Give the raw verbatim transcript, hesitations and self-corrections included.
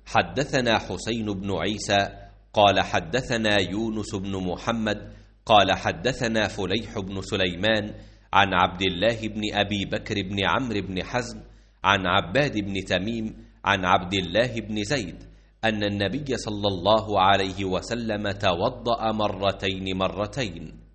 حدثنا حسين بن عيسى قال حدثنا يونس بن محمد قال حدثنا فليح بن سليمان عن عبد الله بن أبي بكر بن عمرو بن حزم عن عباد بن تميم عن عبد الله بن زيد أن النبي صلى الله عليه وسلم توضأ مرتين مرتين